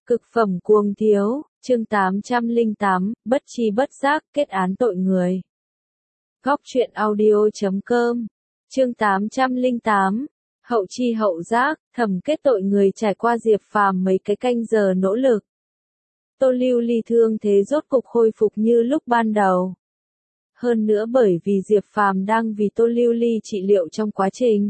Cực phẩm cuồng thiếu, chương 808, bất tri bất giác, kết án tội người. Góc truyện audio.com, chương 808, hậu tri hậu giác, thẩm kết tội người trải qua Diệp Phàm mấy cái canh giờ nỗ lực. Tô Lưu Ly thương thế rốt cục khôi phục như lúc ban đầu. Hơn nữa bởi vì Diệp Phàm đang vì Tô Lưu Ly trị liệu trong quá trình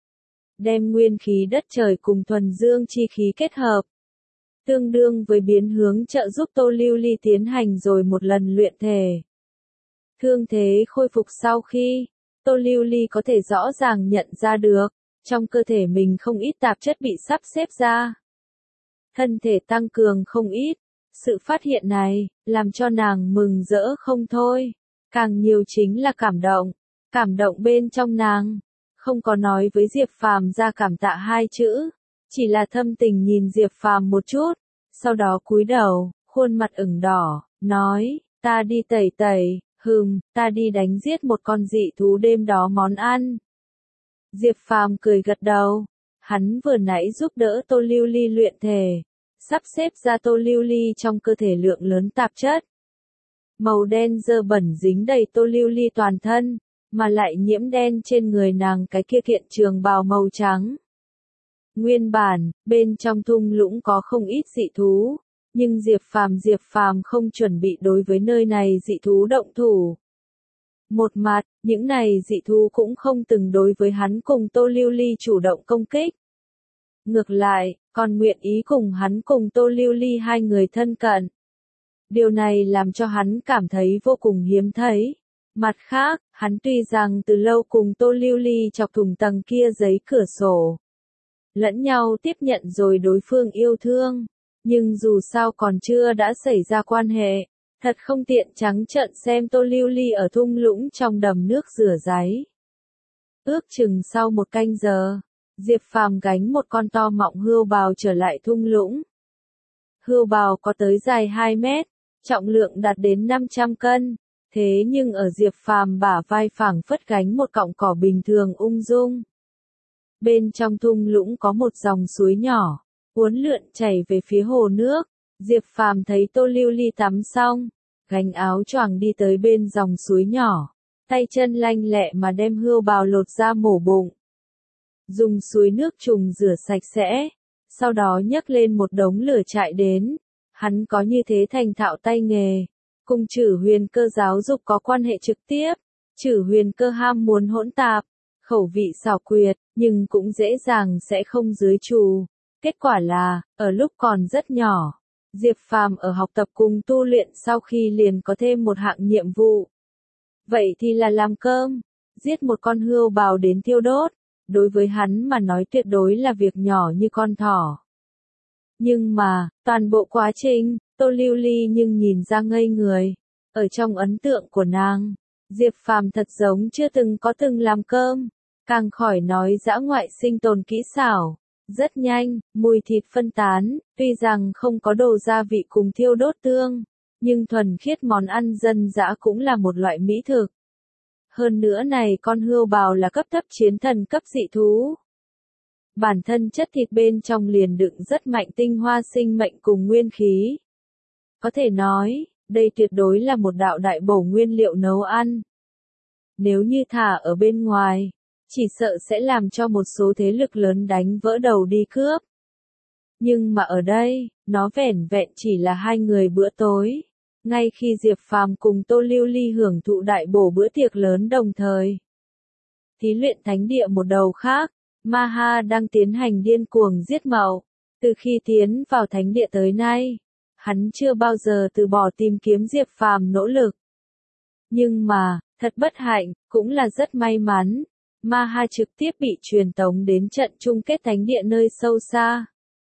đem nguyên khí đất trời cùng thuần dương chi khí kết hợp, tương đương với biến hướng trợ giúp Tô Lưu Ly tiến hành rồi một lần luyện thể. Thương thế khôi phục sau khi, Tô Lưu Ly có thể rõ ràng nhận ra được, trong cơ thể mình không ít tạp chất bị sắp xếp ra. Thân thể tăng cường không ít, sự phát hiện này, làm cho nàng mừng rỡ không thôi. Càng nhiều chính là cảm động bên trong nàng. Không có nói với Diệp Phàm ra cảm tạ hai chữ, chỉ là thâm tình nhìn Diệp Phàm một chút, sau đó cúi đầu, khuôn mặt ửng đỏ, nói, ta đi tẩy tẩy, ta đi đánh giết một con dị thú đêm đó món ăn. Diệp Phàm cười gật đầu, hắn vừa nãy giúp đỡ Tô Lưu Ly luyện thể, sắp xếp ra Tô Lưu Ly trong cơ thể lượng lớn tạp chất. Màu đen dơ bẩn dính đầy Tô Lưu Ly toàn thân, mà lại nhiễm đen trên người nàng cái kia kiện trường bào màu trắng. Nguyên bản, bên trong thung lũng có không ít dị thú, nhưng Diệp Phàm không chuẩn bị đối với nơi này dị thú động thủ. Một mặt, những này dị thú cũng không từng đối với hắn cùng Tô Lưu Ly chủ động công kích. Ngược lại, còn nguyện ý cùng hắn cùng Tô Lưu Ly hai người thân cận. Điều này làm cho hắn cảm thấy vô cùng hiếm thấy. Mặt khác, hắn tuy rằng từ lâu cùng Tô Lưu Ly chọc thủng tầng kia giấy cửa sổ, lẫn nhau tiếp nhận rồi đối phương yêu thương, nhưng dù sao còn chưa đã xảy ra quan hệ, thật không tiện trắng trợn xem Tô Lưu Ly ở thung lũng trong đầm nước rửa ráy. Ước chừng sau một canh giờ, Diệp Phàm gánh một con to mọng hươu bào trở lại thung lũng. Hươu bào có tới dài 2 mét, trọng lượng đạt đến 500 cân. Thế nhưng ở Diệp Phàm bả vai phảng phất gánh một cọng cỏ bình thường ung dung. Bên trong thung lũng có một dòng suối nhỏ, uốn lượn chảy về phía hồ nước. Diệp Phàm thấy Tô Lưu Ly tắm xong, gánh áo choàng đi tới bên dòng suối nhỏ, tay chân lanh lẹ mà đem hươu bào lột ra mổ bụng. Dùng suối nước trùng rửa sạch sẽ, sau đó nhấc lên một đống lửa chạy đến. Hắn có như thế thành thạo tay nghề. Cùng Chử Huyền Cơ giáo dục có quan hệ trực tiếp, Chử Huyền Cơ ham muốn hỗn tạp, khẩu vị xảo quyệt, nhưng cũng dễ dàng sẽ không dưới trù. Kết quả là, ở lúc còn rất nhỏ, Diệp Phàm ở học tập cùng tu luyện sau khi liền có thêm một hạng nhiệm vụ. Vậy thì là làm cơm, giết một con hươu bào đến thiêu đốt, đối với hắn mà nói tuyệt đối là việc nhỏ như con thỏ. Nhưng mà, toàn bộ quá trình, Tô Lưu Ly nhưng nhìn ra ngây người. Ở trong ấn tượng của nàng, Diệp Phàm thật giống chưa từng làm cơm, càng khỏi nói dã ngoại sinh tồn kỹ xảo. Rất nhanh, mùi thịt phân tán, tuy rằng không có đồ gia vị cùng thiêu đốt tương, nhưng thuần khiết món ăn dân dã cũng là một loại mỹ thực. Hơn nữa này con hươu bào là cấp thấp chiến thần cấp dị thú. Bản thân chất thịt bên trong liền đựng rất mạnh tinh hoa sinh mệnh cùng nguyên khí. Có thể nói, đây tuyệt đối là một đạo đại bổ nguyên liệu nấu ăn. Nếu như thả ở bên ngoài, chỉ sợ sẽ làm cho một số thế lực lớn đánh vỡ đầu đi cướp. Nhưng mà ở đây, nó vẻn vẹn chỉ là hai người bữa tối. Ngay khi Diệp Phàm cùng Tô Lưu Ly hưởng thụ đại bổ bữa tiệc lớn đồng thời, thí luyện thánh địa một đầu khác, Maha đang tiến hành điên cuồng giết mậu. Từ khi tiến vào thánh địa tới nay, hắn chưa bao giờ từ bỏ tìm kiếm Diệp Phàm nỗ lực. Nhưng mà, thật bất hạnh, cũng là rất may mắn, Maha trực tiếp bị truyền tống đến trận chung kết thánh địa nơi sâu xa.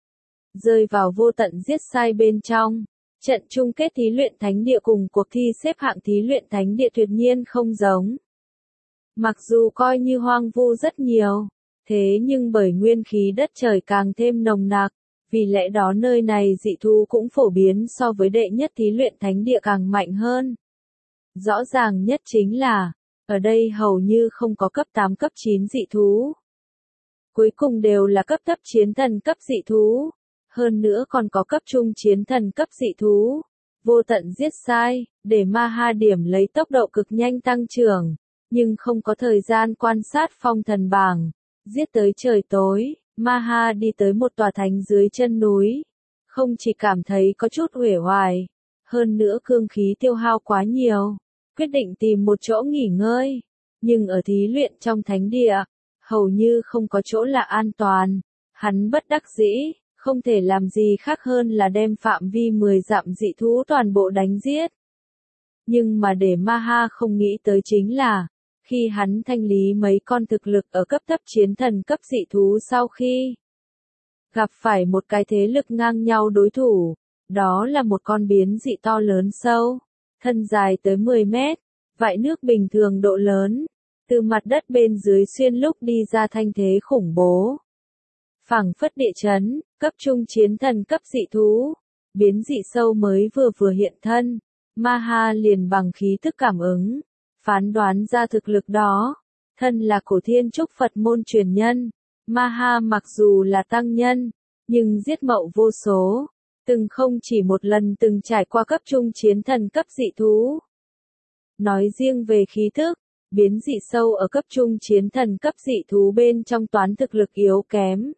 Rơi vào vô tận giết sai bên trong, trận chung kết thí luyện thánh địa cùng cuộc thi xếp hạng thí luyện thánh địa tuyệt nhiên không giống. Mặc dù coi như hoang vu rất nhiều, thế nhưng bởi nguyên khí đất trời càng thêm nồng nặc, vì lẽ đó nơi này dị thú cũng phổ biến so với đệ nhất thí luyện thánh địa càng mạnh hơn. Rõ ràng nhất chính là, ở đây hầu như không có cấp 8 cấp 9 dị thú. Cuối cùng đều là cấp thấp chiến thần cấp dị thú. Hơn nữa còn có cấp trung chiến thần cấp dị thú. Vô tận giết sai, để Maha điểm lấy tốc độ cực nhanh tăng trưởng, nhưng không có thời gian quan sát phong thần bảng. Giết tới trời tối, Maha đi tới một tòa thành dưới chân núi. Không chỉ cảm thấy có chút uể oải, hơn nữa cương khí tiêu hao quá nhiều, quyết định tìm một chỗ nghỉ ngơi. Nhưng ở thí luyện trong thánh địa, hầu như không có chỗ là an toàn. Hắn bất đắc dĩ, không thể làm gì khác hơn là đem phạm vi 10 dặm dị thú toàn bộ đánh giết. Nhưng mà để Maha không nghĩ tới chính là, khi hắn thanh lý mấy con thực lực ở cấp thấp chiến thần cấp dị thú sau khi gặp phải một cái thế lực ngang nhau đối thủ, đó là một con biến dị to lớn sâu, thân dài tới 10 mét, vại nước bình thường độ lớn, từ mặt đất bên dưới xuyên lúc đi ra thanh thế khủng bố. Phảng phất địa chấn, cấp trung chiến thần cấp dị thú, biến dị sâu mới vừa hiện thân, Maha liền bằng khí thức cảm ứng, phán đoán ra thực lực đó. Thân là cổ thiên trúc Phật môn truyền nhân, Maha mặc dù là tăng nhân, nhưng giết mậu vô số, từng không chỉ một lần từng trải qua cấp trung chiến thần cấp dị thú. Nói riêng về khí thức, biến dị sâu ở cấp trung chiến thần cấp dị thú bên trong toán thực lực yếu kém.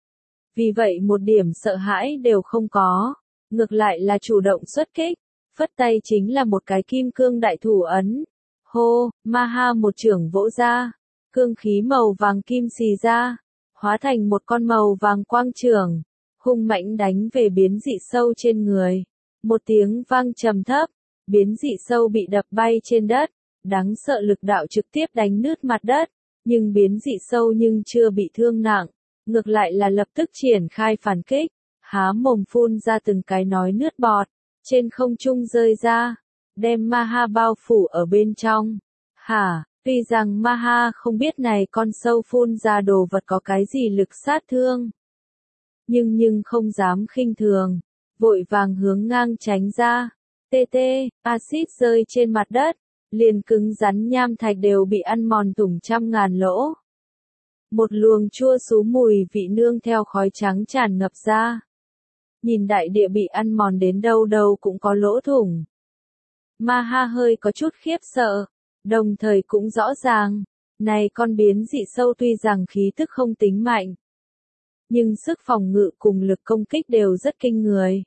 Vì vậy một điểm sợ hãi đều không có, ngược lại là chủ động xuất kích, phất tay chính là một cái kim cương đại thủ ấn. Hô, Maha một chưởng vỗ ra, cương khí màu vàng kim xì ra, hóa thành một con màu vàng quang chưởng, hung mãnh đánh về biến dị sâu trên người. Một tiếng vang trầm thấp, biến dị sâu bị đập bay trên đất, đáng sợ lực đạo trực tiếp đánh nứt mặt đất, nhưng biến dị sâu chưa bị thương nặng, ngược lại là lập tức triển khai phản kích, há mồm phun ra từng cái nói nước bọt, trên không trung rơi ra, đem Maha bao phủ ở bên trong. Hả, tuy rằng Maha không biết này con sâu phun ra đồ vật có cái gì lực sát thương, nhưng không dám khinh thường, vội vàng hướng ngang tránh ra. Axit rơi trên mặt đất, liền cứng rắn nham thạch đều bị ăn mòn thủng trăm ngàn lỗ. Một luồng chua xú mùi vị nương theo khói trắng tràn ngập ra. Nhìn đại địa bị ăn mòn đến đâu đâu cũng có lỗ thủng. Maha hơi có chút khiếp sợ, đồng thời cũng rõ ràng, này con biến dị sâu tuy rằng khí thức không tính mạnh, nhưng sức phòng ngự cùng lực công kích đều rất kinh người.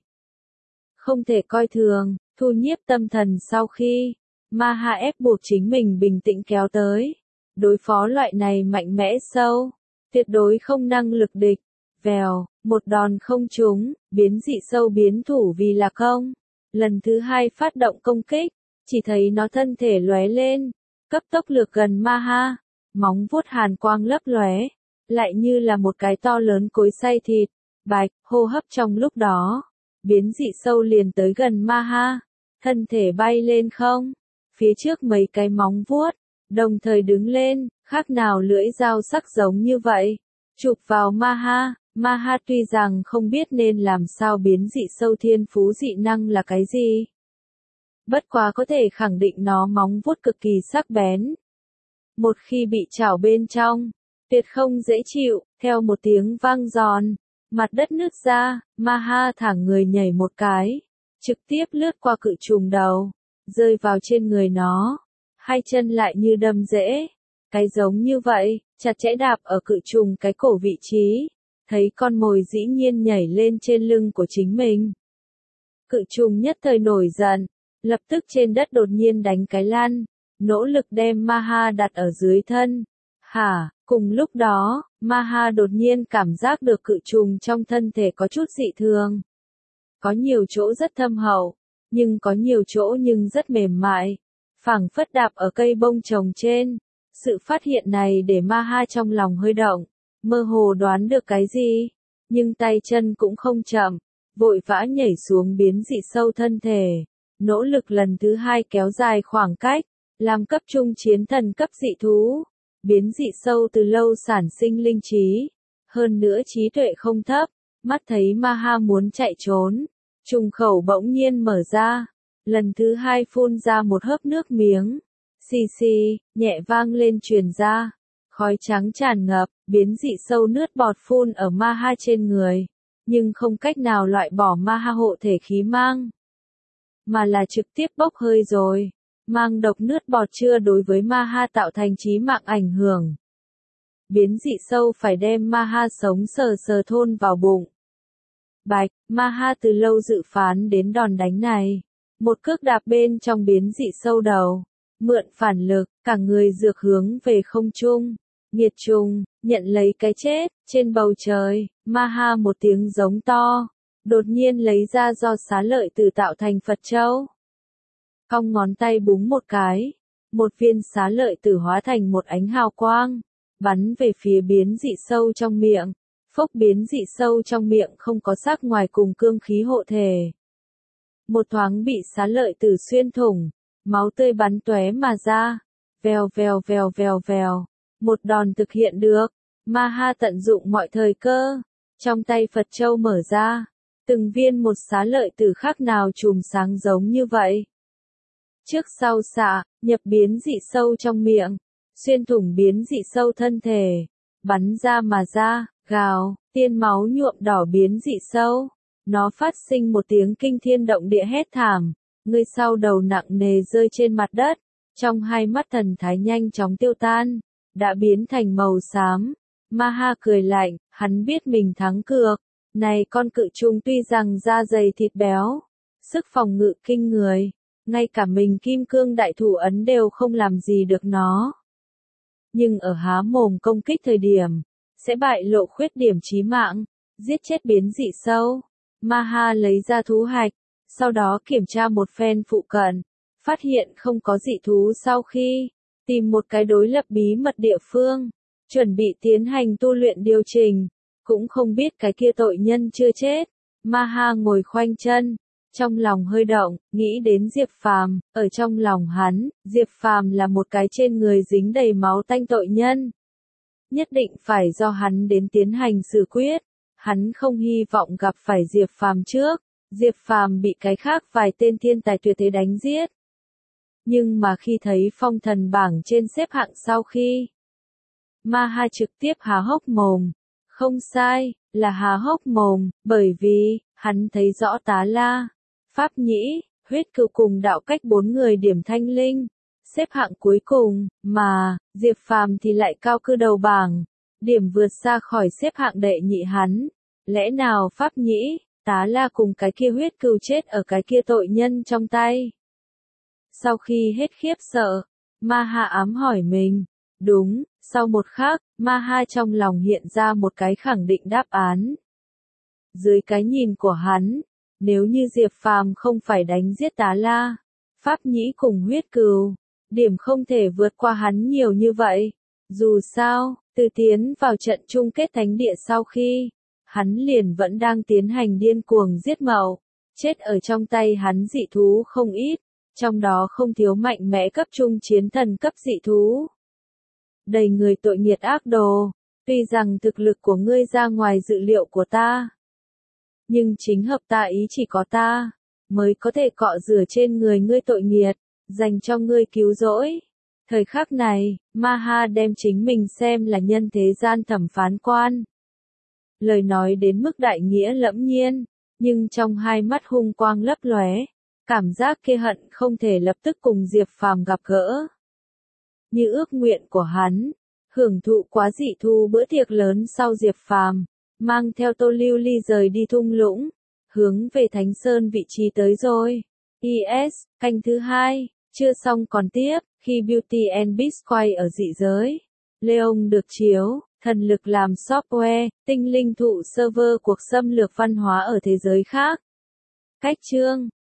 Không thể coi thường, thu nhiếp tâm thần sau khi, Maha ép buộc chính mình bình tĩnh kéo tới. Đối phó loại này mạnh mẽ sâu, tuyệt đối không năng lực địch. Vèo, một đòn không trúng, biến dị sâu biến thủ vì là không. Lần thứ hai phát động công kích, chỉ thấy nó thân thể lóe lên, cấp tốc lược gần Maha, móng vuốt hàn quang lấp lóe, lại như là một cái to lớn cối xay thịt. Bạch, hô hấp trong lúc đó, biến dị sâu liền tới gần Maha, thân thể bay lên không, phía trước mấy cái móng vuốt, đồng thời đứng lên, khác nào lưỡi dao sắc giống như vậy, chụp vào Maha. Maha tuy rằng không biết nên làm sao biến dị sâu thiên phú dị năng là cái gì, bất quá có thể khẳng định nó móng vuốt cực kỳ sắc bén. Một khi bị chảo bên trong, tuyệt không dễ chịu, theo một tiếng vang giòn, mặt đất nứt ra, Maha thẳng người nhảy một cái, trực tiếp lướt qua cự trùng đầu, rơi vào trên người nó, hai chân lại như đâm rễ, cái giống như vậy, chặt chẽ đạp ở cự trùng cái cổ vị trí, thấy con mồi dĩ nhiên nhảy lên trên lưng của chính mình. Cự trùng nhất thời nổi giận, lập tức trên đất đột nhiên đánh cái lăn, nỗ lực đem Maha đặt ở dưới thân. Hả, cùng lúc đó, Maha đột nhiên cảm giác được cự trùng trong thân thể có chút dị thường. Có nhiều chỗ rất thâm hậu, nhưng có nhiều chỗ rất mềm mại, phảng phất đạp ở cây bông trồng trên. Sự phát hiện này để Maha trong lòng hơi động, mơ hồ đoán được cái gì, nhưng tay chân cũng không chậm, vội vã nhảy xuống biến dị sâu thân thể, nỗ lực lần thứ hai kéo dài khoảng cách, làm cấp trung chiến thần cấp dị thú. Biến dị sâu từ lâu sản sinh linh trí, hơn nữa trí tuệ không thấp, mắt thấy Maha muốn chạy trốn, trùng khẩu bỗng nhiên mở ra, lần thứ hai phun ra một hớp nước miếng, xì xì, nhẹ vang lên truyền ra, khói trắng tràn ngập, biến dị sâu nước bọt phun ở Maha trên người, nhưng không cách nào loại bỏ ma ha hộ thể khí mang, mà là trực tiếp bốc hơi rồi. Mang độc nước bọt chưa đối với ma ha tạo thành chí mạng ảnh hưởng. Biến dị sâu phải đem ma ha sống sờ sờ thôn vào bụng. Bạch, ma ha từ lâu dự phán đến đòn đánh này. Một cước đạp bên trong biến dị sâu đầu. Mượn phản lực, cả người dược hướng về không trung. Nghiệt trùng, nhận lấy cái chết. Trên bầu trời, ma ha một tiếng giống to. Đột nhiên lấy ra do xá lợi tử tạo thành Phật châu. Cong ngón tay búng một cái. Một viên xá lợi tử hóa thành một ánh hào quang. Bắn về phía biến dị sâu trong miệng. Phốc, biến dị sâu trong miệng không có xác ngoài cùng cương khí hộ thể. Một thoáng bị xá lợi tử xuyên thủng. Máu tươi bắn tóe mà ra. Vèo vèo vèo vèo vèo. Một đòn thực hiện được. Ma ha tận dụng mọi thời cơ. Trong tay Phật châu mở ra. Từng viên một xá lợi tử khác nào chùm sáng giống như vậy. Trước sau xạ, nhập biến dị sâu trong miệng. Xuyên thủng biến dị sâu thân thể. Bắn ra mà ra, gào, tiên máu nhuộm đỏ biến dị sâu. Nó phát sinh một tiếng kinh thiên động địa hét thảm. Người sau đầu nặng nề rơi trên mặt đất. Trong hai mắt thần thái nhanh chóng tiêu tan. Đã biến thành màu xám. Ma ha cười lạnh, hắn biết mình thắng cược. Này con cự trùng tuy rằng da dày thịt béo. Sức phòng ngự kinh người. Ngay cả mình kim cương đại thủ ấn đều không làm gì được nó. Nhưng ở há mồm công kích thời điểm, sẽ bại lộ khuyết điểm chí mạng, giết chết biến dị sâu. Ma ha lấy ra thú hạch, sau đó kiểm tra một phen phụ cận, phát hiện không có dị thú sau khi tìm một cái đối lập bí mật địa phương, chuẩn bị tiến hành tu luyện điều chỉnh, cũng không biết cái kia tội nhân chưa chết. Ma ha ngồi khoanh chân, trong lòng hơi động, nghĩ đến Diệp Phàm, ở trong lòng hắn, Diệp Phàm là một cái trên người dính đầy máu tanh tội nhân. Nhất định phải do hắn đến tiến hành xử quyết. Hắn không hy vọng gặp phải Diệp Phàm trước. Diệp Phàm bị cái khác vài tên thiên tài tuyệt thế đánh giết. Nhưng mà khi thấy phong thần bảng trên xếp hạng sau khi, Ma ha trực tiếp há hốc mồm. Không sai, là há hốc mồm, bởi vì, hắn thấy rõ Tá La, Pháp Nhĩ, Huyết Cừu cùng đạo cách 4 người điểm thanh linh, xếp hạng cuối cùng, mà, Diệp Phàm thì lại cao cư đầu bảng, điểm vượt xa khỏi xếp hạng đệ nhị hắn. Lẽ nào Pháp Nhĩ, Tá La cùng cái kia Huyết Cừu chết ở cái kia tội nhân trong tay? Sau khi hết khiếp sợ, Ma ha ám hỏi mình. Đúng, sau một khắc, Ma ha trong lòng hiện ra một cái khẳng định đáp án. Dưới cái nhìn của hắn, nếu như Diệp Phàm không phải đánh giết Tá La, Pháp Nhĩ cùng Huyết Cừu, điểm không thể vượt qua hắn nhiều như vậy. Dù sao, từ tiến vào trận chung kết thánh địa sau khi, hắn liền vẫn đang tiến hành điên cuồng giết mậu, chết ở trong tay hắn dị thú không ít, trong đó không thiếu mạnh mẽ cấp trung chiến thần cấp dị thú. Đầy người tội nghiệt ác đồ, tuy rằng thực lực của ngươi ra ngoài dự liệu của ta, nhưng chính hợp ta ý chỉ có ta, mới có thể cọ rửa trên người ngươi tội nghiệt, dành cho ngươi cứu rỗi. Thời khắc này, Ma ha đem chính mình xem là nhân thế gian thẩm phán quan. Lời nói đến mức đại nghĩa lẫm nhiên, nhưng trong hai mắt hung quang lấp lóe, cảm giác kia hận không thể lập tức cùng Diệp Phàm gặp gỡ. Như ước nguyện của hắn, hưởng thụ quá dị thu bữa tiệc lớn sau Diệp Phàm, mang theo Tô Lưu Ly rời đi thung lũng, hướng về Thánh Sơn vị trí tới rồi. IS, canh thứ 2, chưa xong còn tiếp, khi Beauty and Beast quay ở dị giới. Leon được chiếu, thần lực làm software, tinh linh thụ server cuộc xâm lược văn hóa ở thế giới khác. Cách chương